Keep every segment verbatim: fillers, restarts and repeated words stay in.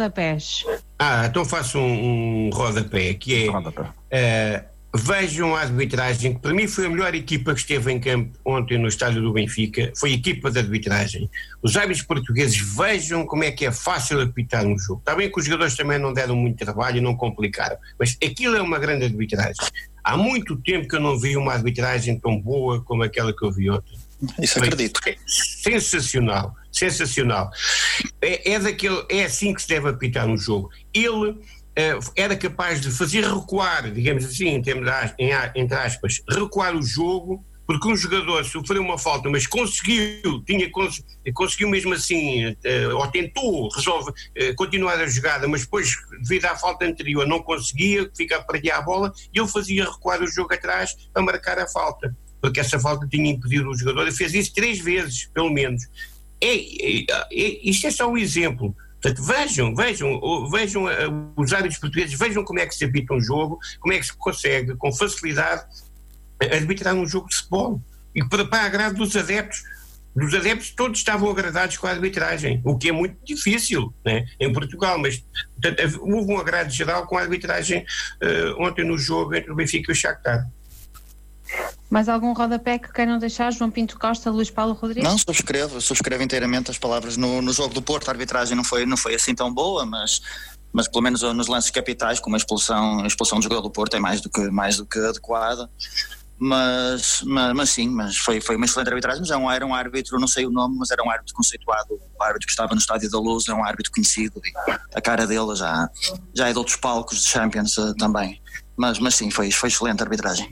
rodapés. Ah, então faço um, um rodapé, que é... Rodapé. Uh, vejam a arbitragem, que para mim foi a melhor equipa que esteve em campo ontem no estádio do Benfica, foi a equipa de arbitragem. Os árbitros portugueses, vejam como é que é fácil apitar um jogo. Está bem que os jogadores também não deram muito trabalho e não complicaram, mas aquilo é uma grande arbitragem. Há muito tempo que eu não vi uma arbitragem tão boa como aquela que eu vi ontem. Isso acredito. É sensacional, sensacional. É, é, daquele, é assim que se deve apitar um jogo. Ele... Uh, era capaz de fazer recuar, digamos assim, em termos de, em, entre aspas, recuar o jogo, porque um jogador sofreu uma falta, mas conseguiu, tinha, cons, conseguiu mesmo assim, uh, ou tentou resolve, uh, continuar a jogada, mas depois, devido à falta anterior, não conseguia, fica a perder a bola, e ele fazia recuar o jogo atrás para marcar a falta, porque essa falta tinha impedido o jogador, e fez isso três vezes, pelo menos. É, é, é, isto é só um exemplo. Portanto, vejam, vejam, vejam uh, os árbitros portugueses, vejam como é que se apita um jogo, como é que se consegue, com facilidade, arbitrar um jogo de futebol. E para, para agrado dos adeptos, dos adeptos todos estavam agradados com a arbitragem, o que é muito difícil, né, em Portugal, mas portanto, houve um agrado geral com a arbitragem uh, ontem no jogo entre o Benfica e o Shakhtar. Mais algum rodapé que queiram deixar? João Pinto Costa, Luís Paulo Rodrigues? Não, subscrevo, subscrevo inteiramente as palavras. No, no jogo do Porto a arbitragem não foi, não foi assim tão boa, mas, mas pelo menos nos lances capitais, como a expulsão, a expulsão do jogador do Porto é mais do que, mais do que adequada, mas, mas, mas sim, mas foi, foi uma excelente arbitragem, mas era um, era um árbitro, não sei o nome, mas era um árbitro conceituado, o árbitro que estava no Estádio da Luz, é um árbitro conhecido, e a cara dele já, já é de outros palcos de Champions uh, também, mas, mas sim, foi, foi excelente a arbitragem.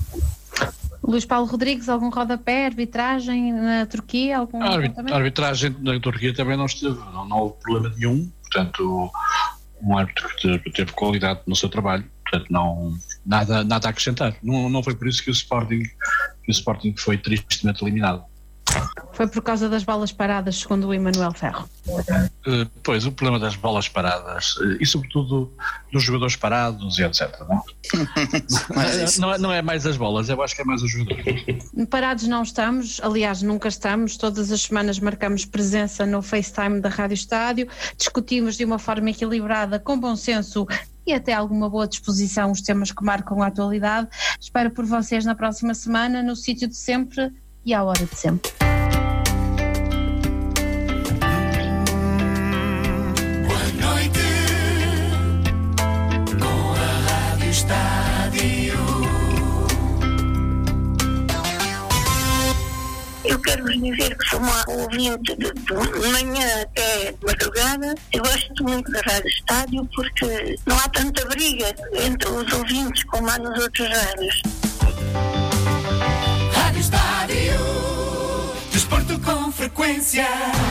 Luís Paulo Rodrigues, algum rodapé, arbitragem na Turquia? Algum a, arbit- a arbitragem na Turquia também não esteve, não, não houve problema nenhum, portanto, um árbitro que teve, teve qualidade no seu trabalho, portanto, não, nada, nada a acrescentar. Não, não foi por isso que o Sporting, que o Sporting foi tristemente eliminado. Foi por causa das bolas paradas, segundo o Emanuel Ferro. Uh, pois, o problema das bolas paradas uh, e sobretudo dos jogadores parados e etcétera. Não, não, é, não é mais as bolas, eu acho que é mais os jogadores. Parados não estamos, aliás nunca estamos, todas as semanas marcamos presença no FaceTime da Rádio Estádio, discutimos de uma forma equilibrada, com bom senso e até alguma boa disposição os temas que marcam a atualidade. Espero por vocês na próxima semana, no sítio de sempre e à hora de sempre. Eu quero vos dizer que sou uma ouvinte de, de manhã até de madrugada. Eu gosto muito da Rádio Estádio porque não há tanta briga entre os ouvintes como há nos outros rádios. Rádio Estádio, desporto com frequência.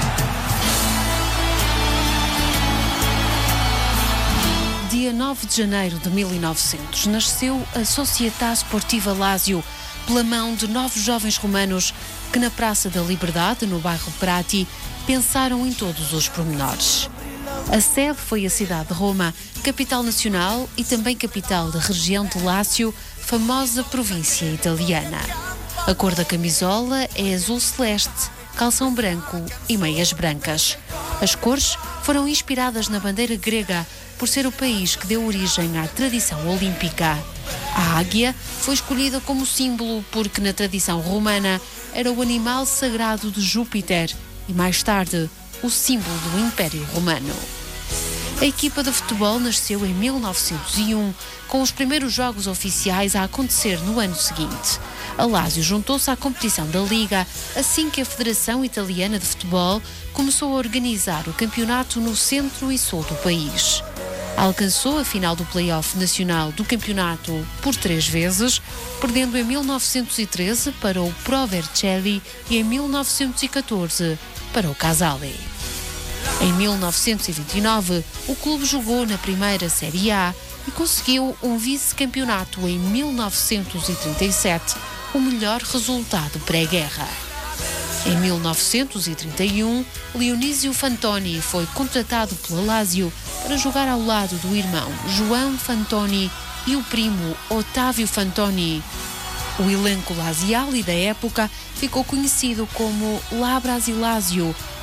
Dia nove de janeiro de mil e novecentos nasceu a Società Sportiva Lazio, pela mão de nove jovens romanos que na Praça da Liberdade, no bairro Prati, pensaram em todos os pormenores. A sede foi a cidade de Roma, capital nacional e também capital da região de Lácio, famosa província italiana. A cor da camisola é azul celeste, calção branco e meias brancas. As cores foram inspiradas na bandeira grega, por ser o país que deu origem à tradição olímpica. A águia foi escolhida como símbolo porque, na tradição romana, era o animal sagrado de Júpiter e, mais tarde, o símbolo do Império Romano. A equipa de futebol nasceu em mil novecentos e um, com os primeiros jogos oficiais a acontecer no ano seguinte. A Lazio juntou-se à competição da Liga assim que a Federação Italiana de Futebol começou a organizar o campeonato no centro e sul do país. Alcançou a final do play-off nacional do campeonato por três vezes, perdendo em mil novecentos e treze para o Pro Vercelli e em mil novecentos e catorze para o Casale. Em mil novecentos e vinte e nove, o clube jogou na primeira Série A e conseguiu um vice-campeonato em mil novecentos e trinta e sete, o melhor resultado pré-guerra. Em mil novecentos e trinta e um, Leonísio Fantoni foi contratado pela Lazio para jogar ao lado do irmão João Fantoni e o primo Otávio Fantoni. O elenco laziali da época ficou conhecido como La Brasilazio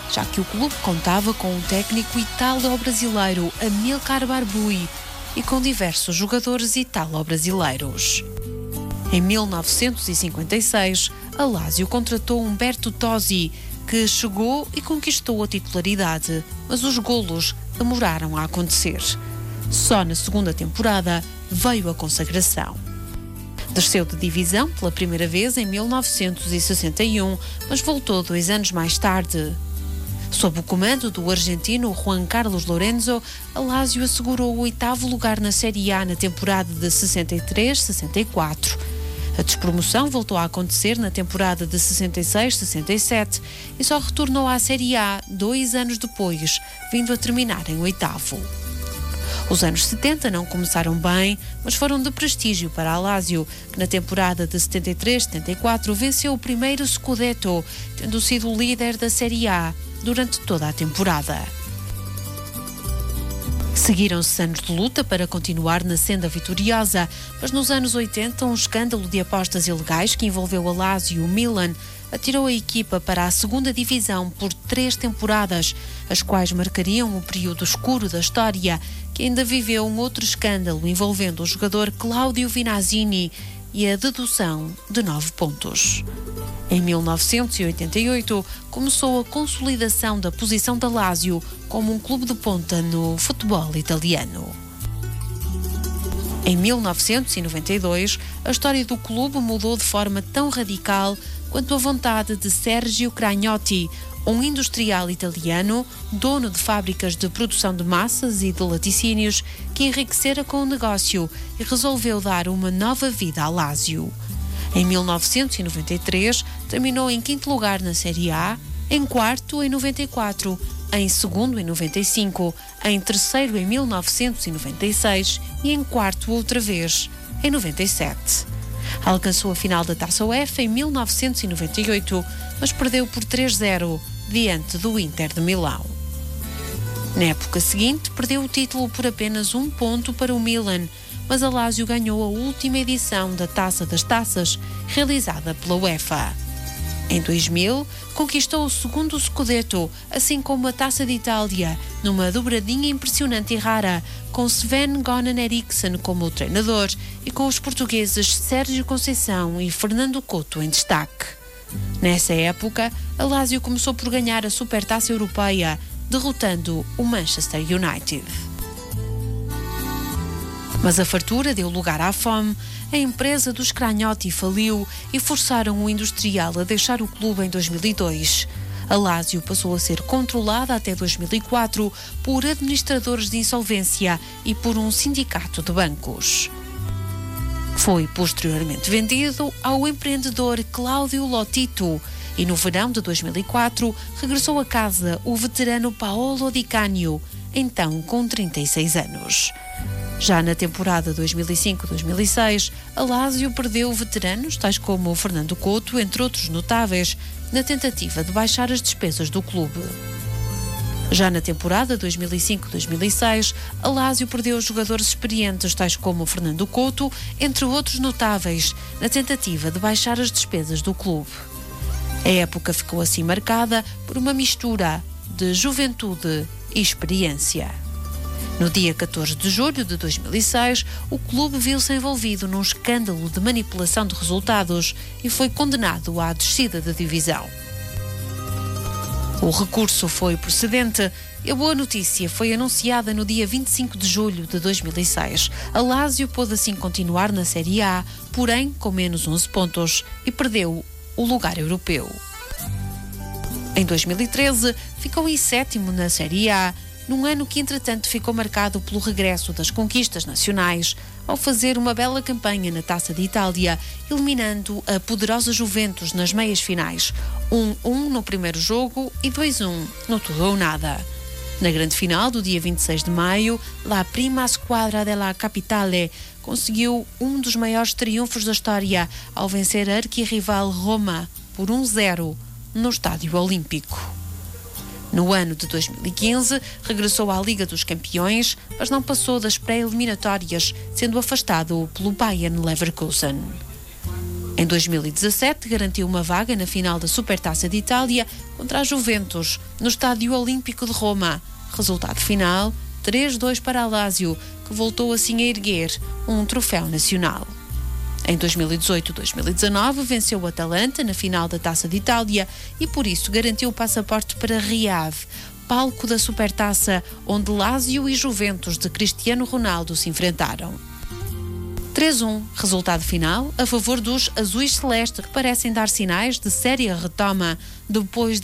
já que o clube contava com um técnico italo-brasileiro, Amilcar Barbuí, e com diversos jogadores italo-brasileiros. Em mil novecentos e cinquenta e seis, a Lazio contratou Umberto Tozzi, que chegou e conquistou a titularidade, mas os golos demoraram a acontecer. Só na segunda temporada veio a consagração. Desceu de divisão pela primeira vez em mil novecentos e sessenta e um, mas voltou dois anos mais tarde. Sob o comando do argentino Juan Carlos Lorenzo, a Lazio assegurou o oitavo lugar na Série A na temporada de sessenta e três sessenta e quatro. A despromoção voltou a acontecer na temporada de sessenta e seis sessenta e sete e só retornou à Série A dois anos depois, vindo a terminar em oitavo. Os anos setenta não começaram bem, mas foram de prestígio para a Lazio, que na temporada de setenta e três setenta e quatro venceu o primeiro Scudetto, tendo sido o líder da Série A durante toda a temporada. Seguiram-se anos de luta para continuar na senda vitoriosa, mas nos anos oitenta um escândalo de apostas ilegais que envolveu a Lazio e o Milan atirou a equipa para a segunda divisão por três temporadas, as quais marcariam o período escuro da história, que ainda viveu um outro escândalo envolvendo o jogador Claudio Vinazzini e a dedução de nove pontos. Em mil novecentos e oitenta e oito, começou a consolidação da posição da Lazio como um clube de ponta no futebol italiano. Em mil novecentos e noventa e dois, a história do clube mudou de forma tão radical quanto a vontade de Sergio Cragnotti, um industrial italiano, dono de fábricas de produção de massas e de laticínios, que enriquecera com o negócio e resolveu dar uma nova vida à Lazio. Em mil novecentos e noventa e três, terminou em quinto lugar na Série A, em quarto em noventa e quatro, em segundo em noventa e cinco, em terceiro em mil novecentos e noventa e seis e em quarto outra vez, em noventa e sete. Alcançou a final da Taça UEFA em mil novecentos e noventa e oito, mas perdeu por três a zero diante do Inter de Milão. Na época seguinte, perdeu o título por apenas um ponto para o Milan, mas a Lazio ganhou a última edição da Taça das Taças, realizada pela UEFA. Em dois mil, conquistou o segundo Scudetto, assim como a Taça de Itália, numa dobradinha impressionante e rara, com Sven-Goran Eriksson como treinador e com os portugueses Sérgio Conceição e Fernando Couto em destaque. Nessa época, a Lazio começou por ganhar a Supertaça Europeia, derrotando o Manchester United. Mas a fartura deu lugar à fome, a empresa dos Cragnotti faliu e forçaram o industrial a deixar o clube em dois mil e dois. A Lazio passou a ser controlada até dois mil e quatro por administradores de insolvência e por um sindicato de bancos. Foi posteriormente vendido ao empreendedor Claudio Lotito e no verão de dois mil e quatro regressou a casa o veterano Paolo Di Canio, então com trinta e seis anos. Já na temporada dois mil e cinco dois mil e seis, a Lazio perdeu veteranos tais como o Fernando Couto, entre outros notáveis, na tentativa de baixar as despesas do clube. Já na temporada dois mil e cinco dois mil e seis, a Lazio perdeu jogadores experientes tais como o Fernando Couto, entre outros notáveis, na tentativa de baixar as despesas do clube. A época ficou assim marcada por uma mistura de juventude e experiência. No dia catorze de julho de dois mil e seis, o clube viu-se envolvido num escândalo de manipulação de resultados e foi condenado à descida da divisão. O recurso foi procedente e a boa notícia foi anunciada no dia vinte e cinco de julho de dois mil e seis. A Lazio pôde assim continuar na Série A, porém com menos onze pontos, e perdeu o lugar europeu. Em dois mil e treze, ficou em sétimo na Série A, num ano que entretanto ficou marcado pelo regresso das conquistas nacionais, ao fazer uma bela campanha na Taça de Itália, eliminando a poderosa Juventus nas meias finais, um a um no primeiro jogo e dois a um no tudo ou nada. Na grande final do dia vinte e seis de maio, La Prima Squadra della Capitale conseguiu um dos maiores triunfos da história ao vencer a arquirrival Roma por um a zero no Estádio Olímpico. No ano de dois mil e quinze, regressou à Liga dos Campeões, mas não passou das pré-eliminatórias, sendo afastado pelo Bayern Leverkusen. Em dois mil e dezassete, garantiu uma vaga na final da Supertaça de Itália contra a Juventus, no Estádio Olímpico de Roma. Resultado final, três a dois para a Lazio, que voltou assim a erguer um troféu nacional. Em dois mil e dezoito a dois mil e dezanove, venceu o Atalanta na final da Taça de Itália e, por isso, garantiu o passaporte para Riad, palco da Supertaça, onde Lazio e Juventus de Cristiano Ronaldo se enfrentaram. três a um, resultado final a favor dos azuis celestes, que parecem dar sinais de séria retoma depois de